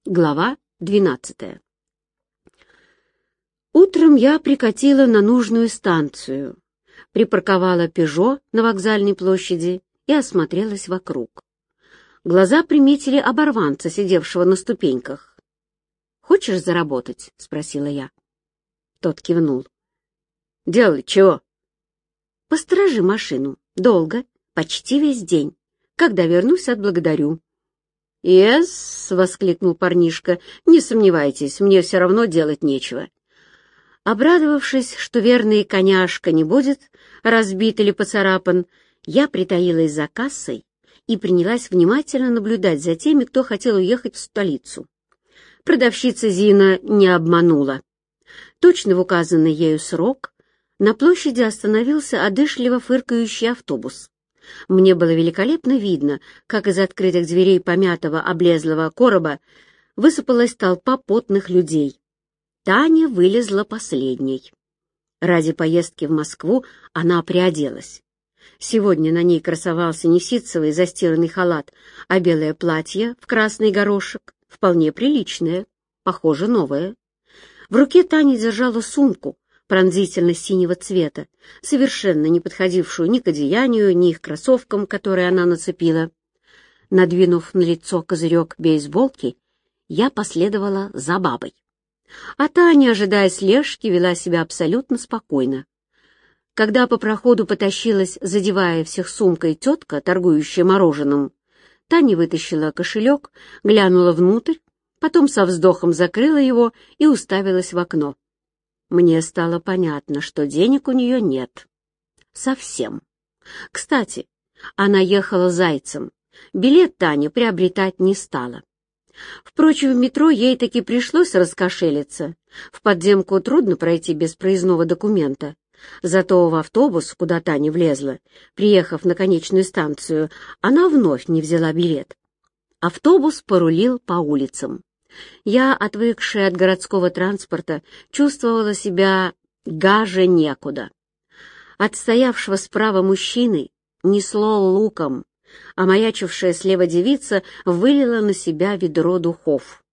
Глава 12. Утром я прикатила на нужную станцию, припарковала «Пежо» на вокзальной площади и осмотрелась вокруг. Глаза приметили оборванца, сидевшего на ступеньках. «Хочешь заработать?» — спросила я. Тот кивнул. «Делать чего?» «Посторожи машину. Долго, почти весь день. Когда вернусь, отблагодарю». «Ес!» — воскликнул парнишка. «Не сомневайтесь, мне все равно делать нечего». Обрадовавшись, что верный коняшка не будет разбит или поцарапан, я притаилась за кассой и принялась внимательно наблюдать за теми, кто хотел уехать в столицу. Продавщица Зина не обманула. Точно в указанный ею срок на площади остановился одышливо фыркающий автобус. Мне было великолепно видно, как из открытых дверей помятого облезлого короба высыпалась толпа потных людей. Таня вылезла последней. Ради поездки в Москву она приоделась. Сегодня на ней красовался не ситцевый застиранный халат, а белое платье в красный горошек, вполне приличное, похоже, новое. В руке Таня держала сумку пронзительно-синего цвета, совершенно не подходившую ни к одеянию, ни к кроссовкам, которые она нацепила. Надвинув на лицо козырек бейсболки, я последовала за бабой. А Таня, ожидая слежки, вела себя абсолютно спокойно. Когда по проходу потащилась, задевая всех сумкой, тетка, торгующая мороженым, Таня вытащила кошелек, глянула внутрь, потом со вздохом закрыла его и уставилась в окно. Мне стало понятно, что денег у нее нет. Совсем. Кстати, она ехала зайцем. Билет Таня приобретать не стала. Впрочем, в метро ей таки пришлось раскошелиться. В подземку трудно пройти без проездного документа. Зато в автобус, куда Таня влезла, приехав на конечную станцию, она вновь не взяла билет. Автобус порулил по улицам. Я, отвыкшая от городского транспорта, чувствовала себя гаже некуда. От стоявшего справа мужчины несло луком, а маячившая слева девица вылила на себя ведро духов.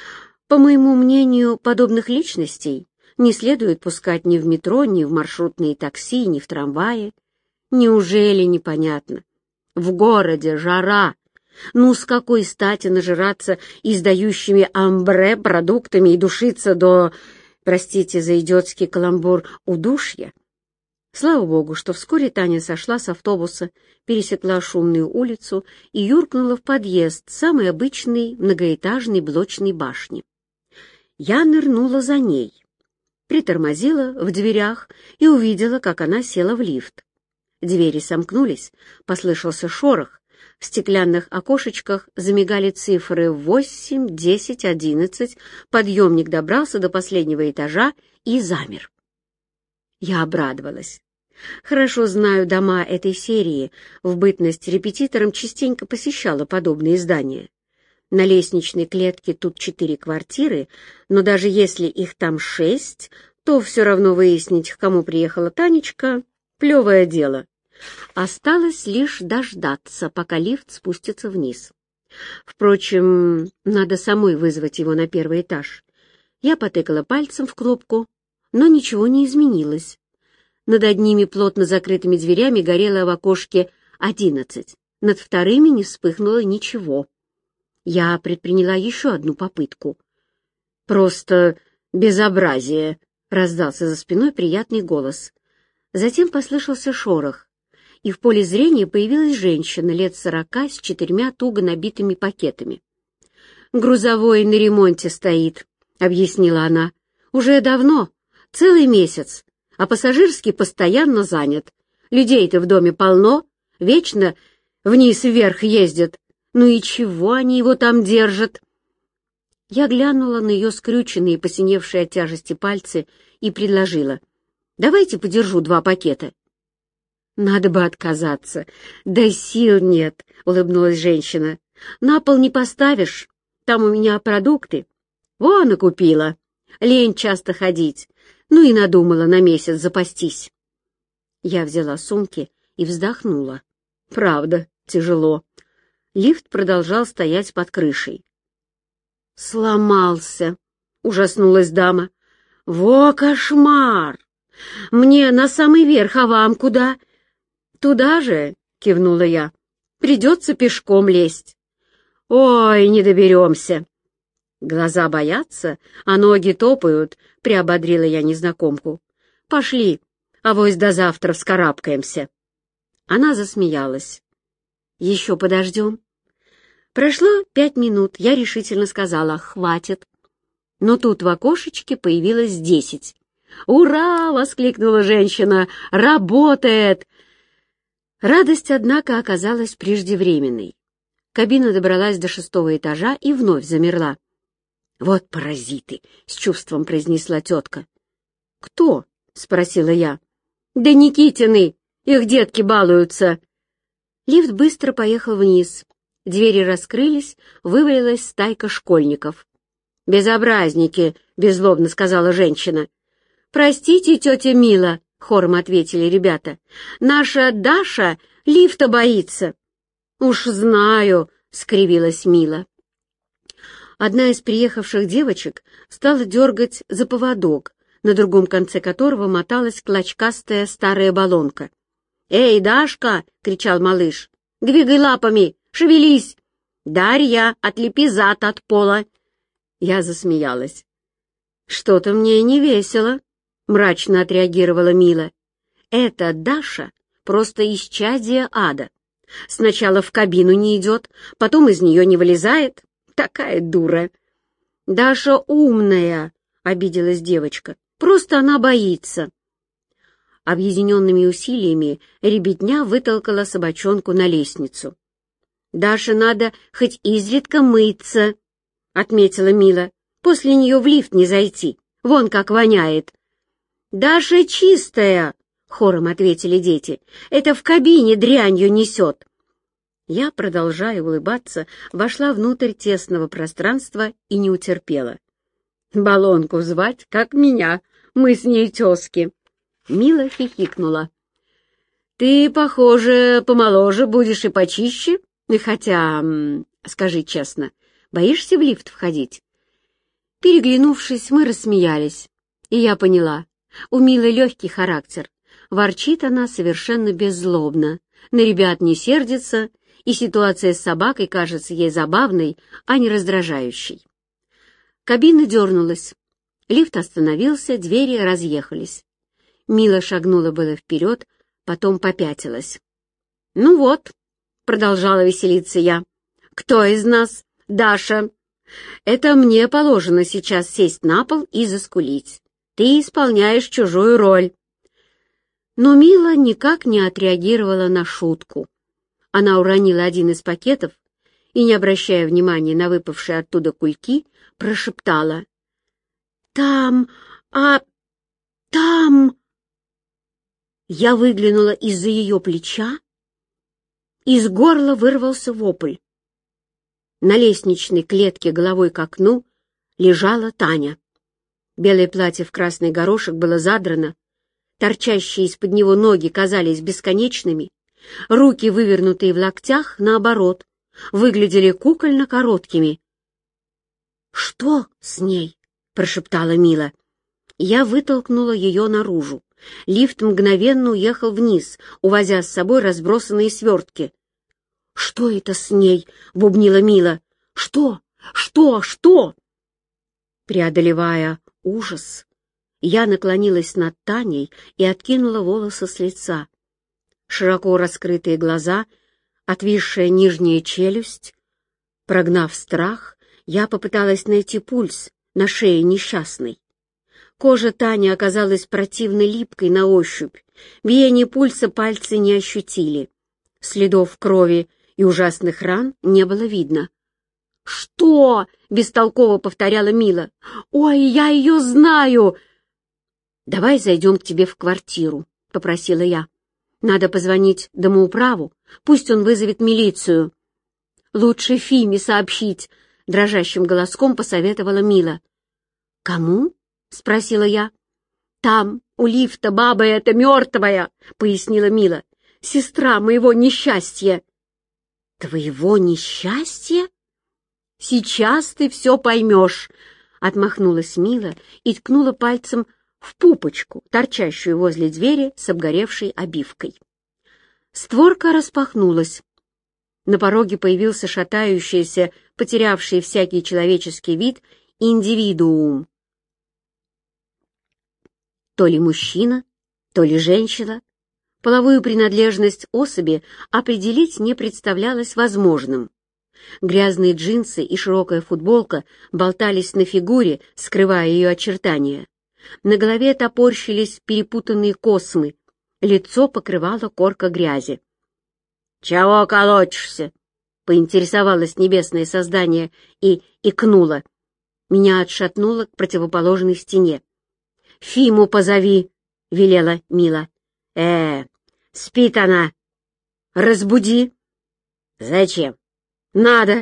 По моему мнению, подобных личностей не следует пускать ни в метро, ни в маршрутные такси, ни в трамвае. Неужели непонятно? В городе жара. Ну, с какой стати нажираться издающими амбре продуктами и душиться до, простите за идиотский каламбур, удушья? Слава богу, что вскоре Таня сошла с автобуса, пересекла шумную улицу и юркнула в подъезд самой обычной многоэтажной блочной башни. Я нырнула за ней, притормозила в дверях и увидела, как она села в лифт. Двери сомкнулись, послышался шорох, в стеклянных окошечках замигали цифры 8, 10, 11, подъемник добрался до последнего этажа и замер. Я обрадовалась. Хорошо знаю дома этой серии, в бытность репетитором частенько посещала подобные здания. На лестничной клетке тут 4 квартиры, но даже если их там 6, то все равно выяснить, к кому приехала Танечка, плевое дело. Осталось лишь дождаться, пока лифт спустится вниз. Впрочем, надо самой вызвать его на первый этаж. Я потыкала пальцем в кнопку, но ничего не изменилось. Над одними плотно закрытыми дверями горело в окошке 11, над вторыми не вспыхнуло ничего. Я предприняла еще одну попытку. «Просто безобразие!» — раздался за спиной приятный голос. Затем послышался шорох, и в поле зрения появилась женщина лет 40 с 4 туго набитыми пакетами. «Грузовой на ремонте стоит», — объяснила она. «Уже давно, целый месяц, а пассажирский постоянно занят. Людей-то в доме полно, вечно вниз-вверх ездят. Ну и чего они его там держат?» Я глянула на ее скрюченные, посиневшие от тяжести пальцы и предложила: «Давайте подержу 2 пакета». «Надо бы отказаться. Да сил нет», — улыбнулась женщина. «На пол не поставишь. Там у меня продукты. Вон и купила. Лень часто ходить. Ну и надумала на месяц запастись». Я взяла сумки и вздохнула. Правда, тяжело. Лифт продолжал стоять под крышей. «Сломался», — ужаснулась дама. «Во кошмар! Мне на самый верх, а вам куда?» «Туда же», — кивнула я. «Придется пешком лезть». «Ой, не доберемся». «Глаза боятся, а ноги топают», — приободрила я незнакомку. «Пошли, авось до завтра вскарабкаемся». Она засмеялась. «Еще подождем?» Прошло 5 минут, я решительно сказала: «Хватит». Но тут в окошечке появилось 10. «Ура!» — воскликнула женщина. «Работает!» Радость, однако, оказалась преждевременной. Кабина добралась до 6-го этажа и вновь замерла. «Вот паразиты!» — с чувством произнесла тетка. «Кто?» — спросила я. «Да Никитины! Их детки балуются!» Лифт быстро поехал вниз. Двери раскрылись, вывалилась стайка школьников. «Безобразники!» — беззлобно сказала женщина. «Простите, тетя Мила!» — хором ответили ребята. «Наша Даша лифта боится». «Уж знаю!» — скривилась Мила. Одна из приехавших девочек стала дергать за поводок, на другом конце которого моталась клочкастая старая баллонка. «Эй, Дашка!» — кричал малыш. «Двигай лапами! Шевелись! Дарья, отлепи зад от пола!» Я засмеялась. «Что-то мне не весело», — мрачно отреагировала Мила. «Эта Даша просто исчадие ада. Сначала в кабину не идет, потом из нее не вылезает. Такая дура!» «Даша умная», — обиделась девочка. «Просто она боится». Объединенными усилиями ребятня вытолкала собачонку на лестницу. «Даше надо хоть изредка мыться», — отметила Мила. «После нее в лифт не зайти. Вон как воняет». «Даша чистая», — хором ответили дети. «Это в кабине дрянью несет». Я, продолжая улыбаться, вошла внутрь тесного пространства и не утерпела. «Баллонку звать, как меня. Мы с ней тезки». Мила хихикнула. «Ты, похоже, помоложе будешь и почище. Хотя, скажи честно, боишься в лифт входить?» Переглянувшись, мы рассмеялись, и я поняла. У Милы легкий характер. Ворчит она совершенно беззлобно, на ребят не сердится, и ситуация с собакой кажется ей забавной, а не раздражающей. Кабина дернулась. Лифт остановился, двери разъехались. Мила шагнула было вперед, потом попятилась. «Ну вот», — продолжала веселиться я, — «кто из нас? Даша. Это мне положено сейчас сесть на пол и заскулить. Ты исполняешь чужую роль». Но Мила никак не отреагировала на шутку. Она уронила один из пакетов и, не обращая внимания на выпавшие оттуда кульки, прошептала: «Там, там...» Я выглянула из-за ее плеча, из горла вырвался вопль. На лестничной клетке головой к окну лежала Таня. Белое платье в красный горошек было задрано, торчащие из-под него ноги казались бесконечными, руки, вывернутые в локтях, наоборот, выглядели кукольно короткими. «Что с ней?» — прошептала Мила. Я вытолкнула ее наружу. Лифт мгновенно уехал вниз, увозя с собой разбросанные свертки. «Что это с ней?» — бубнила Мила. «Что? Что?» Преодолевая ужас, я наклонилась над Таней и откинула волосы с лица. Широко раскрытые глаза, отвисшая нижняя челюсть. Прогнав страх, я попыталась найти пульс на шее несчастной. Кожа Тани оказалась противно липкой на ощупь, биение пульса пальцы не ощутили. Следов крови и ужасных ран не было видно. «Что?» — бестолково повторяла Мила. «Ой, я ее знаю!» «Давай зайдем к тебе в квартиру», — попросила я. «Надо позвонить домоуправу, пусть он вызовет милицию». «Лучше Фиме сообщить», — дрожащим голоском посоветовала Мила. «Кому?» — спросила я. «Там, у лифта, баба эта мертвая», — пояснила Мила. «Сестра моего несчастья». «Твоего несчастья?» Сейчас ты все поймешь!» — отмахнулась Мила и ткнула пальцем в пупочку, торчащую возле двери с обгоревшей обивкой. Створка распахнулась. На пороге появился шатающийся, потерявший всякий человеческий вид, индивидуум. То ли мужчина, то ли женщина. Половую принадлежность особи определить не представлялось возможным. Грязные джинсы и широкая футболка болтались на фигуре, скрывая ее очертания. На голове топорщились перепутанные космы, лицо покрывало корка грязи. «Чего колотишься?» — поинтересовалось небесное создание и икнуло. Меня отшатнуло к противоположной стене. «Фиму позови!» — велела Мила. Спит она. Разбуди». «Зачем?» «Надо».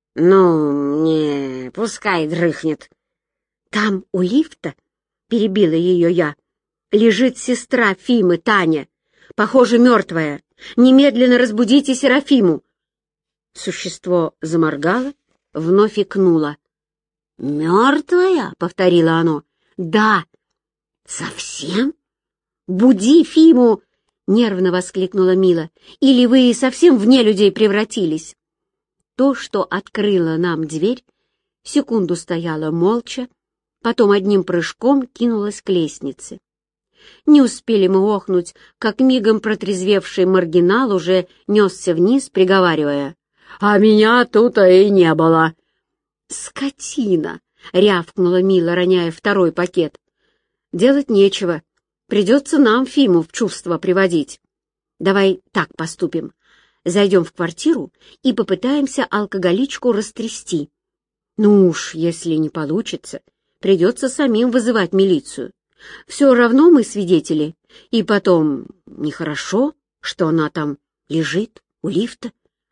«Ну, не, пускай дрыхнет». «Там у лифта», — перебила ее я, — «лежит сестра Фимы, Таня, похоже, мертвая. Немедленно разбудите Серафиму». Существо заморгало, вновь икнуло. «Мертвая?» — повторило оно. «Да». «Совсем? Буди Фиму!» — нервно воскликнула Мила. «Или вы совсем в нелюдей превратились?» То, что открыло нам дверь, секунду стояла молча, потом одним прыжком кинулась к лестнице. Не успели мы охнуть, как мигом протрезвевший маргинал уже несся вниз, приговаривая: «А меня тут и не было!» «Скотина!» — рявкнула Мила, роняя второй пакет. «Делать нечего. Придется нам Фиму в чувство приводить. Давай так поступим. Зайдем в квартиру и попытаемся алкоголичку растрясти. Ну уж, если не получится, придется самим вызывать милицию. Все равно мы свидетели. И потом, нехорошо, что она там лежит у лифта».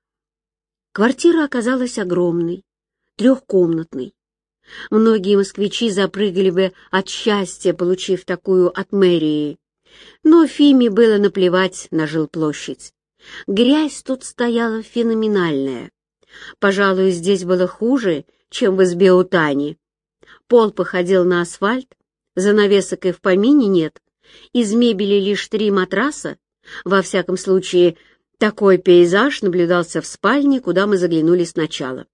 Квартира оказалась огромной, трехкомнатной. Многие москвичи запрыгали бы от счастья, получив такую от мэрии. Но Фиме было наплевать на жилплощадь. Грязь тут стояла феноменальная. Пожалуй, здесь было хуже, чем в избе у Тани. Пол походил на асфальт, занавесок и в помине нет. Из мебели лишь 3 матраса. Во всяком случае, такой пейзаж наблюдался в спальне, куда мы заглянули сначала.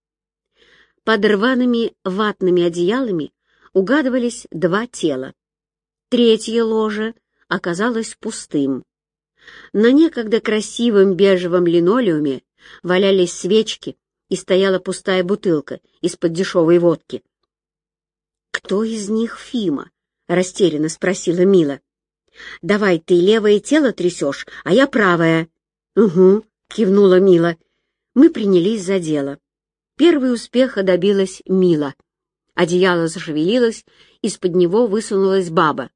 Под рваными ватными одеялами угадывались 2 тела. Третье ложе оказалось пустым. На некогда красивом бежевом линолеуме валялись свечки и стояла пустая бутылка из-под дешевой водки. «Кто из них Фима?» — растерянно спросила Мила. «Давай ты левое тело трясешь, а я правое». «Угу», — кивнула Мила. Мы принялись за дело. Первый успеха добилась Мила. Одеяло зашевелилось, из-под него высунулась баба.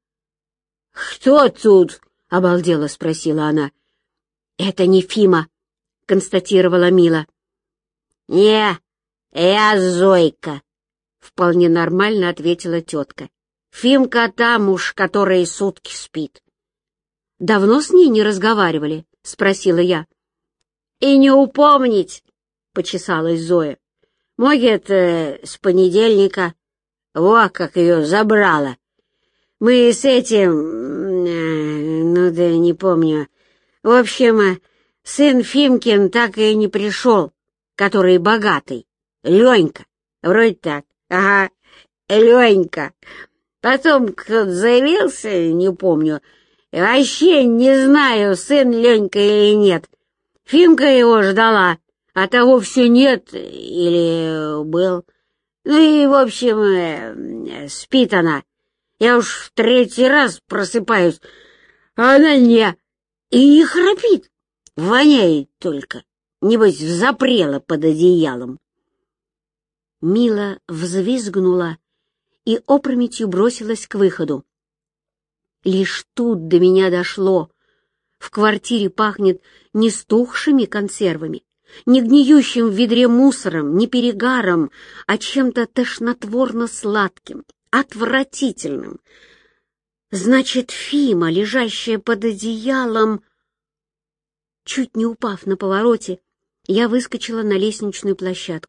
«Кто тут?» — обалдело спросила она. «Это не Фима», — констатировала Мила. «Не, я Зойка», — вполне нормально ответила тетка. «Фимка там уж, которая сутки спит». «Давно с ней не разговаривали?» — спросила я. «И не упомнить», — почесалась Зоя. «Может, с понедельника. Во, как ее забрала. Мы с этим... ну да не помню. В общем, сын Фимкин так и не пришел, который богатый. Ленька. Вроде так. Ага, Ленька. Потом кто-то заявился, не помню. Вообще не знаю, сын Ленька или нет. Фимка его ждала, а того все нет или был. Ну и, в общем, спит она. Я уж в 3-й раз просыпаюсь, а она не... И не храпит, воняет только. Небось, запрела под одеялом. Мила взвизгнула и опрометью бросилась к выходу. Лишь тут до меня дошло. В квартире пахнет не стухшими консервами, не гниющим в ведре мусором, не перегаром, а чем-то тошнотворно-сладким, отвратительным. Значит, Фима, лежащая под одеялом... Чуть не упав на повороте, я выскочила на лестничную площадку.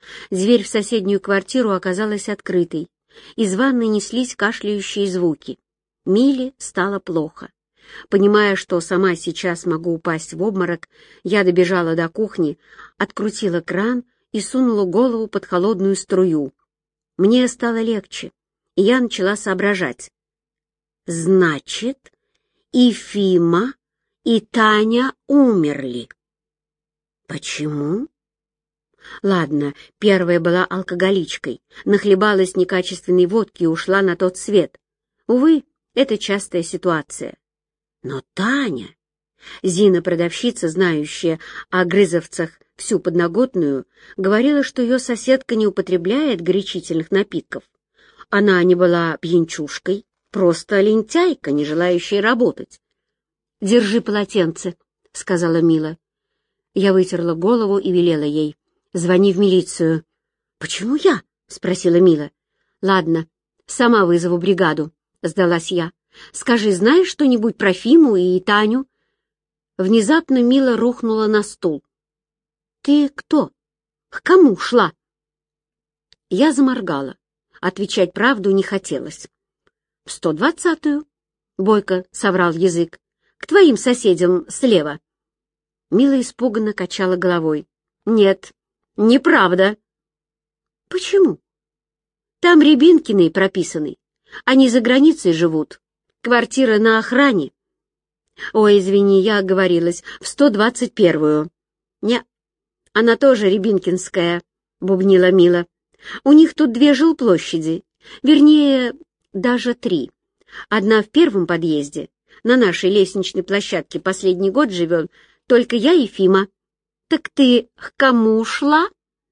Дверь в соседнюю квартиру оказалась открытой. Из ванной неслись кашляющие звуки. Миле стало плохо. Понимая, что сама сейчас могу упасть в обморок, я добежала до кухни, открутила кран и сунула голову под холодную струю. Мне стало легче, и я начала соображать. Значит, и Фима, и Таня умерли. Почему? Ладно, первая была алкоголичкой, нахлебалась некачественной водки и ушла на тот свет. Увы, это частая ситуация. Но Таня, Зина-продавщица, знающая о грызовцах всю подноготную, говорила, что ее соседка не употребляет горячительных напитков. Она не была пьянчушкой, просто лентяйка, не желающая работать. «Держи полотенце», — сказала Мила. Я вытерла голову и велела ей: «Звони в милицию». «Почему я?» — спросила Мила. «Ладно, сама вызову бригаду», — сдалась я. «Скажи, знаешь что-нибудь про Фиму и Таню?» Внезапно Мила рухнула на стул. «Ты кто? К кому шла?» Я заморгала. Отвечать правду не хотелось. «В 120-ю», — бойко соврал язык. «К твоим соседям слева». Мила испуганно качала головой. «Нет, неправда». «Почему?» «Там Рябинкины прописаны. Они за границей живут. Квартира на охране». «Ой, извини, я оговорилась. В 121-ю». «Не, она тоже рябинкинская», — бубнила Мила. «У них тут 2 жилплощади. Вернее, даже 3. Одна в первом подъезде. На нашей лестничной площадке последний год живет только я и Фима». «Так ты к кому шла?»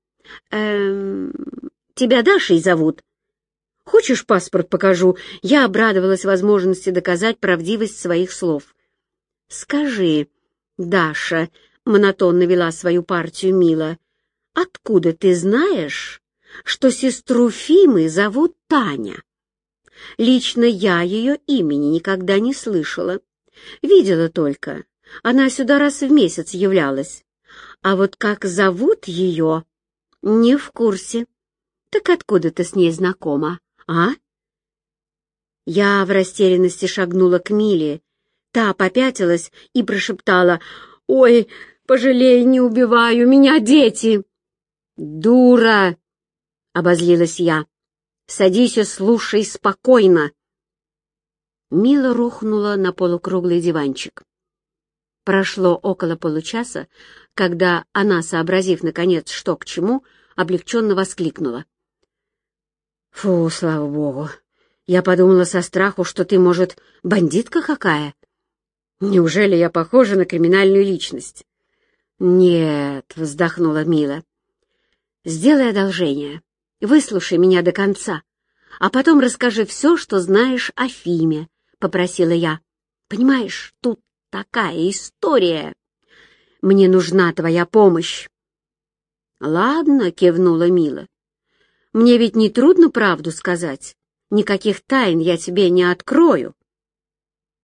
«Тебя Дашей зовут». «Хочешь, паспорт покажу?» Я обрадовалась возможности доказать правдивость своих слов. «Скажи, Даша», — монотонно вела свою партию Мила, «откуда ты знаешь, что сестру Фимы зовут Таня? Лично я ее имени никогда не слышала. Видела только. Она сюда раз в месяц являлась. А вот как зовут ее, не в курсе. Так откуда ты с ней знакома, а?» Я в растерянности шагнула к Миле. Та попятилась и прошептала: «Ой, пожалей, не убиваю, меня дети!» «Дура!» — обозлилась я. «Садись и слушай спокойно». Мила рухнула на полукруглый диванчик. Прошло около получаса, когда она, сообразив, наконец, что к чему, облегченно воскликнула: «Фу, слава богу! Я подумала со страху, что ты, может, бандитка какая? Неужели я похожа на криминальную личность?» «Нет», — вздохнула Мила. «Сделай одолжение, выслушай меня до конца, а потом расскажи все, что знаешь о Фиме», — попросила я. «Понимаешь, тут такая история. Мне нужна твоя помощь». «Ладно», — кивнула Мила. «Мне ведь не трудно правду сказать. Никаких тайн я тебе не открою».